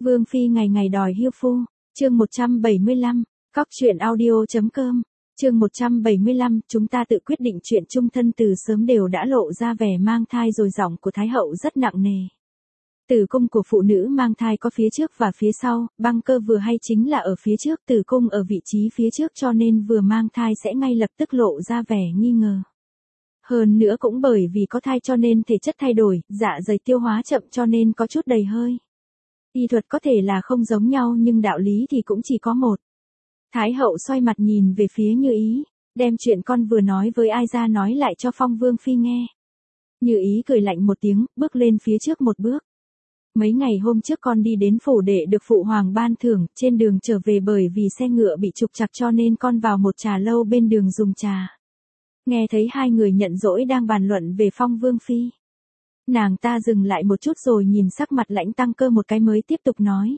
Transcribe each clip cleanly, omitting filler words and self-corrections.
Vương Phi ngày ngày đòi hiêu phu, chương 175, cóc truyện audio.com, chương 175, chúng ta tự quyết định chuyện chung thân từ sớm đều đã lộ ra vẻ mang thai rồi giọng của Thái hậu rất nặng nề. Tử cung của phụ nữ mang thai có phía trước và phía sau, băng cơ vừa hay chính là ở phía trước, tử cung ở vị trí phía trước cho nên vừa mang thai sẽ ngay lập tức lộ ra vẻ nghi ngờ. Hơn nữa cũng bởi vì có thai cho nên thể chất thay đổi, dạ dày tiêu hóa chậm cho nên có chút đầy hơi. Y thuật có thể là không giống nhau nhưng đạo lý thì cũng chỉ có một. Thái hậu xoay mặt nhìn về phía Như Ý, đem chuyện con vừa nói với ai ra nói lại cho Phong Vương Phi nghe. Như Ý cười lạnh một tiếng, bước lên phía trước một bước. Mấy ngày hôm trước con đi đến phủ để được phụ hoàng ban thưởng, trên đường trở về bởi vì xe ngựa bị trục trặc cho nên con vào một trà lâu bên đường dùng trà. Nghe thấy hai người nhận dỗi đang bàn luận về Phong Vương Phi. Nàng ta dừng lại một chút rồi nhìn sắc mặt Lãnh Tăng Cơ một cái mới tiếp tục nói.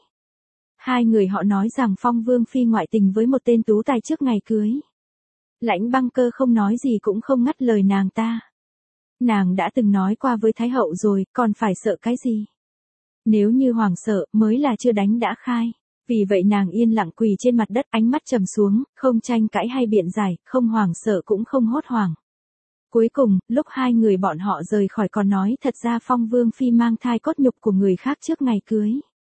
Hai người họ nói rằng Phong Vương Phi ngoại tình với một tên tú tài trước ngày cưới. Lãnh Băng Cơ không nói gì cũng không ngắt lời nàng ta. Nàng đã từng nói qua với Thái hậu rồi, còn phải sợ cái gì? Nếu như hoàng sợ mới là chưa đánh đã khai. Vì vậy nàng yên lặng quỳ trên mặt đất, ánh mắt trầm xuống, không tranh cãi hay biện giải, không hoàng sợ cũng không hốt hoảng. Cuối cùng, lúc hai người bọn họ rời khỏi còn nói thật ra Phong Vương Phi mang thai cốt nhục của người khác trước ngày cưới.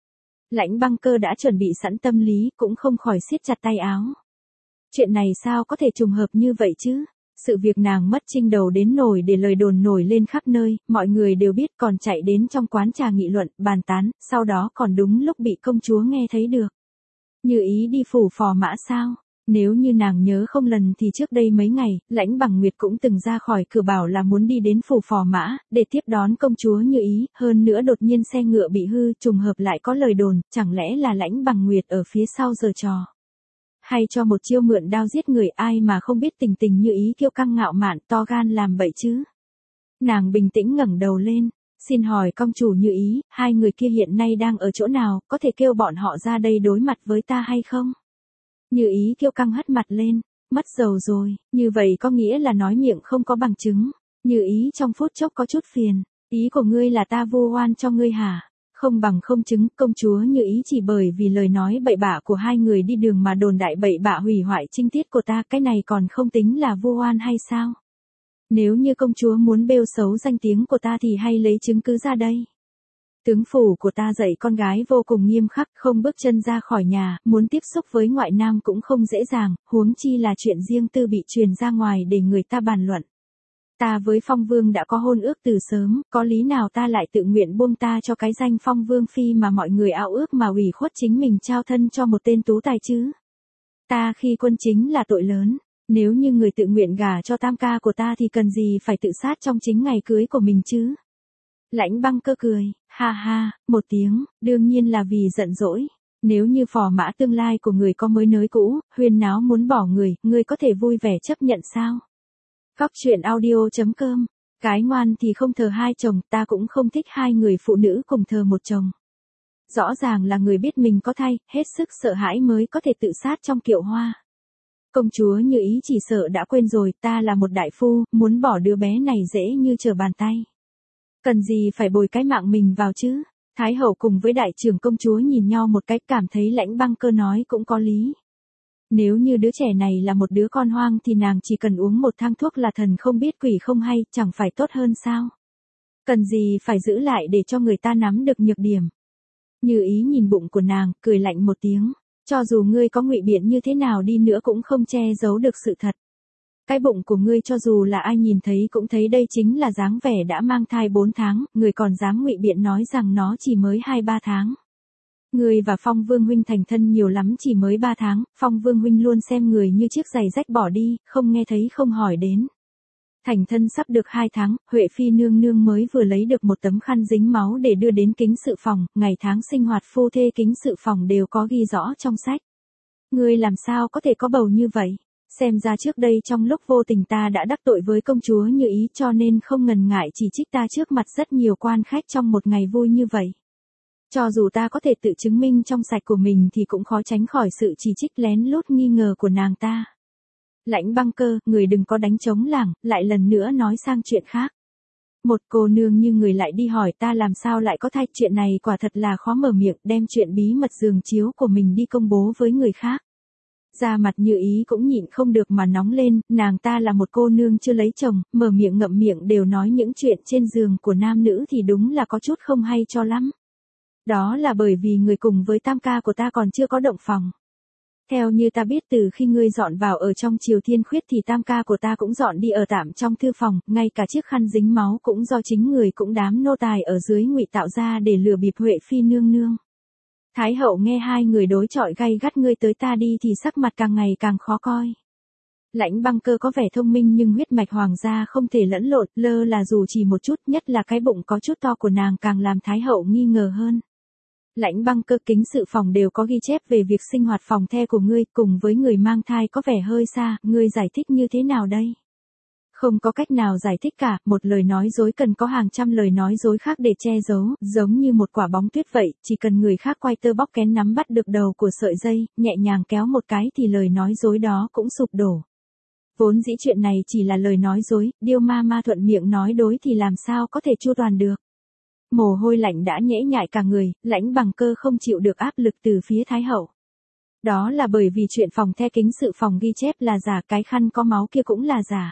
Lãnh Băng Cơ đã chuẩn bị sẵn tâm lý, cũng không khỏi siết chặt tay áo. Chuyện này sao có thể trùng hợp như vậy chứ? Sự việc nàng mất trinh đầu đến nổi để lời đồn nổi lên khắp nơi, mọi người đều biết còn chạy đến trong quán trà nghị luận, bàn tán, sau đó còn đúng lúc bị công chúa nghe thấy được. Như Ý đi phủ phò mã sao? Nếu như nàng nhớ không lầm thì trước đây mấy ngày, Lãnh Bằng Nguyệt cũng từng ra khỏi cửa bảo là muốn đi đến phủ phò mã, để tiếp đón công chúa Như Ý, hơn nữa đột nhiên xe ngựa bị hư, trùng hợp lại có lời đồn, chẳng lẽ là Lãnh Bằng Nguyệt ở phía sau giở trò. Hay cho một chiêu mượn đao giết người, ai mà không biết tình tình Như Ý kiêu căng ngạo mạn to gan làm bậy chứ. Nàng bình tĩnh ngẩng đầu lên, xin hỏi công chủ Như Ý, hai người kia hiện nay đang ở chỗ nào, có thể kêu bọn họ ra đây đối mặt với ta hay không? Như Ý kiêu căng hất mặt lên, mất dầu rồi, như vậy có nghĩa là nói miệng không có bằng chứng. Như Ý trong phút chốc có chút phiền, ý của ngươi là ta vu oan cho ngươi hả? Không bằng không chứng, công chúa Như Ý chỉ bởi vì lời nói bậy bạ của hai người đi đường mà đồn đại bậy bạ hủy hoại trinh tiết của ta, cái này còn không tính là vu oan hay sao? Nếu như công chúa muốn bêu xấu danh tiếng của ta thì hay lấy chứng cứ ra đây. Tướng phủ của ta dạy con gái vô cùng nghiêm khắc, không bước chân ra khỏi nhà, muốn tiếp xúc với ngoại nam cũng không dễ dàng, huống chi là chuyện riêng tư bị truyền ra ngoài để người ta bàn luận. Ta với Phong Vương đã có hôn ước từ sớm, có lý nào ta lại tự nguyện buông ta cho cái danh Phong Vương Phi mà mọi người ao ước mà ủy khuất chính mình trao thân cho một tên tú tài chứ? Ta khi quân chính là tội lớn, nếu như người tự nguyện gả cho tam ca của ta thì cần gì phải tự sát trong chính ngày cưới của mình chứ? Lãnh Băng Cơ cười, ha ha, một tiếng, đương nhiên là vì giận dỗi. Nếu như phò mã tương lai của người có mới nới cũ, huyên náo muốn bỏ người có thể vui vẻ chấp nhận sao? Cóc truyện audio.com, cái ngoan thì không thờ hai chồng, ta cũng không thích hai người phụ nữ cùng thờ một chồng. Rõ ràng là người biết mình có thai, hết sức sợ hãi mới có thể tự sát trong kiệu hoa. Công chúa Như Ý chỉ sợ đã quên rồi, ta là một đại phu, muốn bỏ đứa bé này dễ như trở bàn tay. Cần gì phải bồi cái mạng mình vào chứ? Thái hậu cùng với đại trưởng công chúa nhìn nhau một cách cảm thấy Lãnh Băng Cơ nói cũng có lý. Nếu như đứa trẻ này là một đứa con hoang thì nàng chỉ cần uống một thang thuốc là thần không biết quỷ không hay, chẳng phải tốt hơn sao? Cần gì phải giữ lại để cho người ta nắm được nhược điểm. Như Ý nhìn bụng của nàng, cười lạnh một tiếng. Cho dù ngươi có ngụy biện như thế nào đi nữa cũng không che giấu được sự thật. Cái bụng của ngươi cho dù là ai nhìn thấy cũng thấy đây chính là dáng vẻ đã mang thai 4 tháng, người còn dám ngụy biện nói rằng nó chỉ mới 2-3 tháng. Ngươi và Phong Vương huynh thành thân nhiều lắm chỉ mới 3 tháng, Phong Vương huynh luôn xem người như chiếc giày rách bỏ đi, không nghe thấy không hỏi đến. Thành thân sắp được 2 tháng, Huệ Phi nương nương mới vừa lấy được một tấm khăn dính máu để đưa đến kính sự phòng, ngày tháng sinh hoạt phu thê kính sự phòng đều có ghi rõ trong sách. Ngươi làm sao có thể có bầu như vậy? Xem ra trước đây trong lúc vô tình ta đã đắc tội với công chúa Như Ý cho nên không ngần ngại chỉ trích ta trước mặt rất nhiều quan khách trong một ngày vui như vậy. Cho dù ta có thể tự chứng minh trong sạch của mình thì cũng khó tránh khỏi sự chỉ trích lén lút nghi ngờ của nàng ta. Lãnh Băng Cơ, người đừng có đánh trống lảng, lại lần nữa nói sang chuyện khác. Một cô nương như người lại đi hỏi ta làm sao lại có thai, chuyện này quả thật là khó mở miệng, đem chuyện bí mật giường chiếu của mình đi công bố với người khác. Da mặt Như Ý cũng nhịn không được mà nóng lên, nàng ta là một cô nương chưa lấy chồng, mở miệng ngậm miệng đều nói những chuyện trên giường của nam nữ thì đúng là có chút không hay cho lắm. Đó là bởi vì người cùng với tam ca của ta còn chưa có động phòng. Theo như ta biết, từ khi ngươi dọn vào ở trong Triều Thiên Khuyết thì tam ca của ta cũng dọn đi ở tạm trong thư phòng, ngay cả chiếc khăn dính máu cũng do chính người cũng đám nô tài ở dưới ngụy tạo ra để lừa bịp Huệ Phi nương nương. Thái hậu nghe hai người đối chọi gay gắt ngươi tới ta đi thì sắc mặt càng ngày càng khó coi. Lãnh Băng Cơ có vẻ thông minh nhưng huyết mạch hoàng gia không thể lẫn lộn, lơ là dù chỉ một chút, nhất là cái bụng có chút to của nàng càng làm Thái hậu nghi ngờ hơn. Lãnh Băng Cơ, kính sự phòng đều có ghi chép về việc sinh hoạt phòng the của ngươi, cùng với người mang thai có vẻ hơi xa, ngươi giải thích như thế nào đây? Không có cách nào giải thích cả, một lời nói dối cần có hàng trăm lời nói dối khác để che giấu, giống như một quả bóng tuyết vậy, chỉ cần người khác quay tơ bóc kén nắm bắt được đầu của sợi dây, nhẹ nhàng kéo một cái thì lời nói dối đó cũng sụp đổ. Vốn dĩ chuyện này chỉ là lời nói dối, Điêu ma thuận miệng nói đối thì làm sao có thể chu toàn được. Mồ hôi lạnh đã nhễ nhại cả người, Lãnh Bằng Cơ không chịu được áp lực từ phía Thái hậu. Đó là bởi vì chuyện phòng the kính sự phòng ghi chép là giả, cái khăn có máu kia cũng là giả.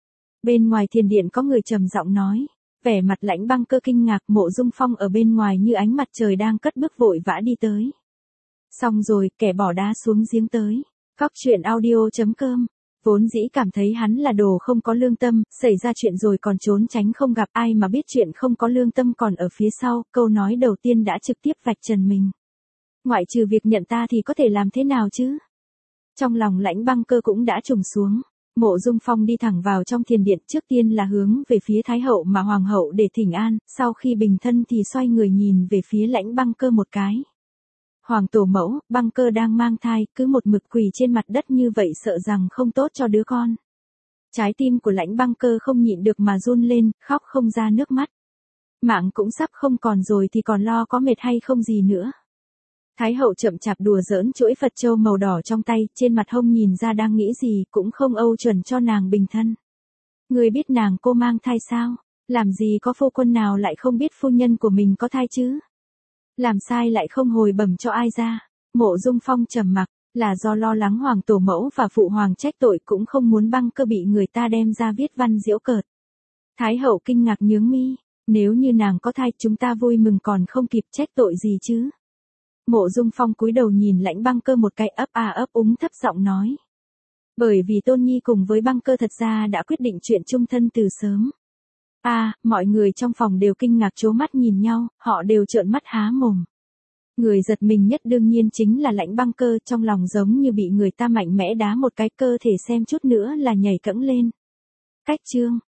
Bên ngoài thiền điện có người trầm giọng nói, vẻ mặt Lãnh Băng Cơ kinh ngạc. Mộ Dung Phong ở bên ngoài như ánh mặt trời đang cất bước vội vã đi tới. Xong rồi, kẻ bỏ đá xuống giếng tới. Cóc truyện audio.com. Vốn dĩ cảm thấy hắn là đồ không có lương tâm, xảy ra chuyện rồi còn trốn tránh không gặp, ai mà biết chuyện không có lương tâm còn ở phía sau, câu nói đầu tiên đã trực tiếp vạch trần mình. Ngoại trừ việc nhận ta thì có thể làm thế nào chứ? Trong lòng Lãnh Băng Cơ cũng đã trùng xuống. Mộ Dung Phong đi thẳng vào trong thiền điện, trước tiên là hướng về phía Thái hậu mà Hoàng hậu để thỉnh an, sau khi bình thân thì xoay người nhìn về phía Lãnh Băng Cơ một cái. Hoàng tổ mẫu, Băng Cơ đang mang thai, cứ một mực quỳ trên mặt đất như vậy sợ rằng không tốt cho đứa con. Trái tim của Lãnh Băng Cơ không nhịn được mà run lên, khóc không ra nước mắt. Mạng cũng sắp không còn rồi thì còn lo có mệt hay không gì nữa. Thái hậu chậm chạp đùa giỡn chuỗi Phật châu màu đỏ trong tay, trên mặt hông nhìn ra đang nghĩ gì, cũng không âu chuẩn cho nàng bình thân. Người biết nàng cô mang thai sao? Làm gì có phu quân nào lại không biết phu nhân của mình có thai chứ? Làm sai lại không hồi bẩm cho ai ra? Mộ Dung Phong trầm mặc, là do lo lắng Hoàng tổ mẫu và phụ hoàng trách tội, cũng không muốn Băng Cơ bị người ta đem ra viết văn giễu cợt. Thái hậu kinh ngạc nhướng mi, nếu như nàng có thai chúng ta vui mừng còn không kịp, trách tội gì chứ? Mộ Dung Phong cúi đầu nhìn Lãnh Băng Cơ một cái, ấp a ấp úng thấp giọng nói. Bởi vì Tôn Nhi cùng với Băng Cơ thật ra đã quyết định chuyện chung thân từ sớm. Mọi người trong phòng đều kinh ngạc trố mắt nhìn nhau, họ đều trợn mắt há mồm. Người giật mình nhất đương nhiên chính là Lãnh Băng Cơ, trong lòng giống như bị người ta mạnh mẽ đá một cái, cơ thể xem chút nữa là nhảy cẫng lên. Cách chương.